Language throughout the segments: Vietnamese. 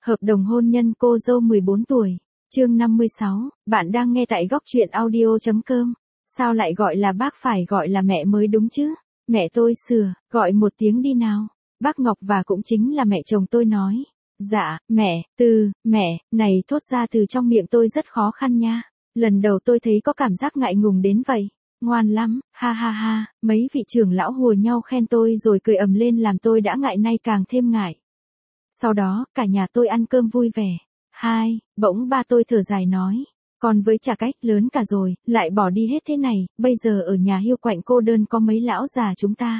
Hợp đồng hôn nhân cô dâu 14 tuổi. Chương 56, bạn đang nghe tại góc truyện audio.com. Sao lại gọi là bác, phải gọi là mẹ mới đúng chứ? Mẹ tôi sửa, gọi một tiếng đi nào. Bác Ngọc và cũng chính là mẹ chồng tôi nói. Dạ, mẹ, này thốt ra từ trong miệng tôi rất khó khăn nha. Lần đầu tôi thấy có cảm giác ngại ngùng đến vậy. Ngoan lắm, ha ha ha, mấy vị trưởng lão hùa nhau khen tôi rồi cười ầm lên làm tôi đã ngại nay càng thêm ngại. Sau đó, cả nhà tôi ăn cơm vui vẻ. Bỗng ba tôi thở dài nói. Còn với chả cách lớn cả rồi, lại bỏ đi hết thế này, bây giờ ở nhà hiu quạnh cô đơn có mấy lão già chúng ta.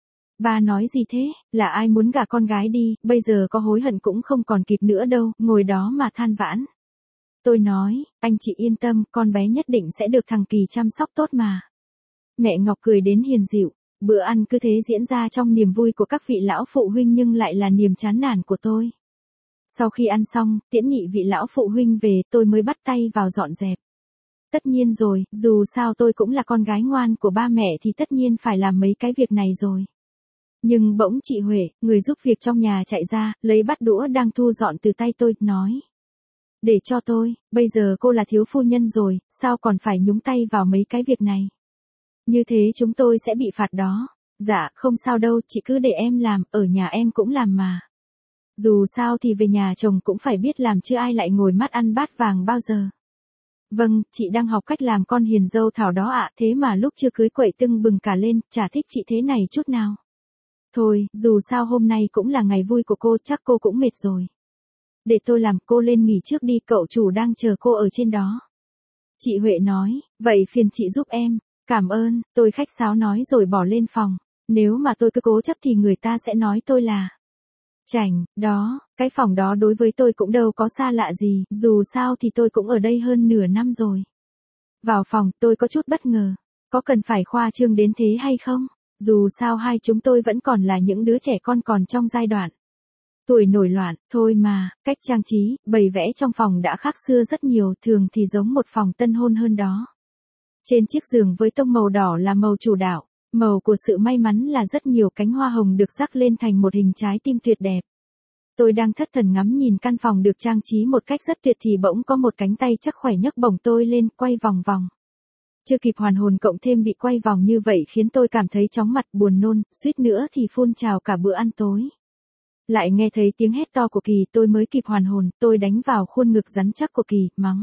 Ba nói gì thế, là ai muốn gả con gái đi, bây giờ có hối hận cũng không còn kịp nữa đâu, ngồi đó mà than vãn. Tôi nói, anh chị yên tâm, con bé nhất định sẽ được thằng Kỳ chăm sóc tốt mà. Mẹ Ngọc cười đến hiền dịu. Bữa ăn cứ thế diễn ra trong niềm vui của các vị lão phụ huynh nhưng lại là niềm chán nản của tôi. Sau khi ăn xong, tiễn nhị vị lão phụ huynh về, tôi mới bắt tay vào dọn dẹp. Tất nhiên rồi, dù sao tôi cũng là con gái ngoan của ba mẹ thì tất nhiên phải làm mấy cái việc này rồi. Nhưng bỗng chị Huệ, người giúp việc trong nhà chạy ra, lấy bát đũa đang thu dọn từ tay tôi, nói. Để cho tôi, bây giờ cô là thiếu phu nhân rồi, sao còn phải nhúng tay vào mấy cái việc này? Như thế chúng tôi sẽ bị phạt đó. Dạ, không sao đâu, chị cứ để em làm, ở nhà em cũng làm mà. Dù sao thì về nhà chồng cũng phải biết làm chứ ai lại ngồi mắt ăn bát vàng bao giờ. Vâng, chị đang học cách làm con hiền dâu Thảo đó ạ, thế mà lúc chưa cưới quậy tưng bừng cả lên, chả thích chị thế này chút nào. Thôi, dù sao hôm nay cũng là ngày vui của cô, chắc cô cũng mệt rồi. Để tôi làm, cô lên nghỉ trước đi, cậu chủ đang chờ cô ở trên đó. Chị Huệ nói, vậy phiền chị giúp em. Cảm ơn, tôi khách sáo nói rồi bỏ lên phòng. Nếu mà tôi cứ cố chấp thì người ta sẽ nói tôi là chảnh, đó, cái phòng đó đối với tôi cũng đâu có xa lạ gì, dù sao thì tôi cũng ở đây hơn nửa năm rồi. Vào phòng, tôi có chút bất ngờ. Có cần phải khoa trương đến thế hay không? Dù sao hai chúng tôi vẫn còn là những đứa trẻ con còn trong giai đoạn tuổi nổi loạn, thôi mà, cách trang trí, bày vẽ trong phòng đã khác xưa rất nhiều, thường thì giống một phòng tân hôn hơn đó. Trên chiếc giường với tông màu đỏ là màu chủ đạo, màu của sự may mắn là rất nhiều cánh hoa hồng được rắc lên thành một hình trái tim tuyệt đẹp. Tôi đang thất thần ngắm nhìn căn phòng được trang trí một cách rất tuyệt thì bỗng có một cánh tay chắc khỏe nhấc bổng tôi lên, quay vòng vòng. Chưa kịp hoàn hồn cộng thêm bị quay vòng như vậy khiến tôi cảm thấy chóng mặt, buồn nôn, suýt nữa thì phun trào cả bữa ăn tối. Lại nghe thấy tiếng hét to của Kỳ, tôi mới kịp hoàn hồn, tôi đánh vào khuôn ngực rắn chắc của Kỳ, mắng.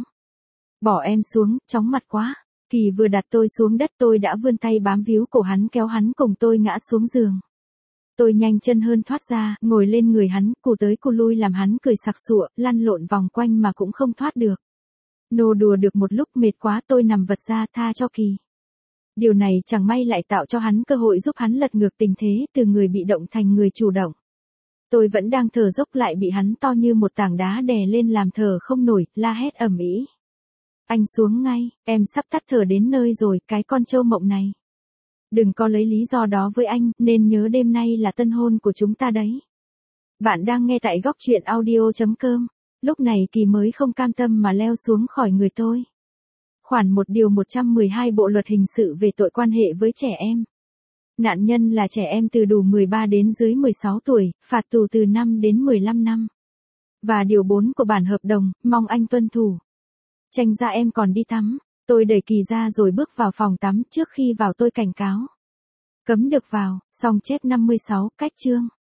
Bỏ em xuống, chóng mặt quá. Kỳ vừa đặt tôi xuống đất tôi đã vươn tay bám víu cổ hắn kéo hắn cùng tôi ngã xuống giường. Tôi nhanh chân hơn thoát ra, ngồi lên người hắn, cù tới cù lui làm hắn cười sặc sụa, lăn lộn vòng quanh mà cũng không thoát được. Nô đùa được một lúc mệt quá tôi nằm vật ra tha cho Kỳ. Điều này chẳng may lại tạo cho hắn cơ hội giúp hắn lật ngược tình thế từ người bị động thành người chủ động. Tôi vẫn đang thở dốc lại bị hắn to như một tảng đá đè lên làm thở không nổi, la hét ầm ĩ. Anh xuống ngay, em sắp tắt thở đến nơi rồi, cái con trâu mộng này. Đừng có lấy lý do đó với anh, nên nhớ đêm nay là tân hôn của chúng ta đấy. Bạn đang nghe tại góc truyện audio.com. Lúc này Kỳ mới không cam tâm mà leo xuống khỏi người tôi. Khoản 1 điều 112 Bộ luật hình sự về tội quan hệ với trẻ em. Nạn nhân là trẻ em từ đủ 13 đến dưới 16 tuổi, phạt tù từ 5 đến 15 năm. Và điều 4 của bản hợp đồng, mong anh tuân thủ. Tranh ra em còn đi tắm. Tôi đẩy Kỳ ra rồi bước vào phòng tắm, trước khi vào tôi cảnh cáo. Cấm được vào, xong chép 56, cách chương.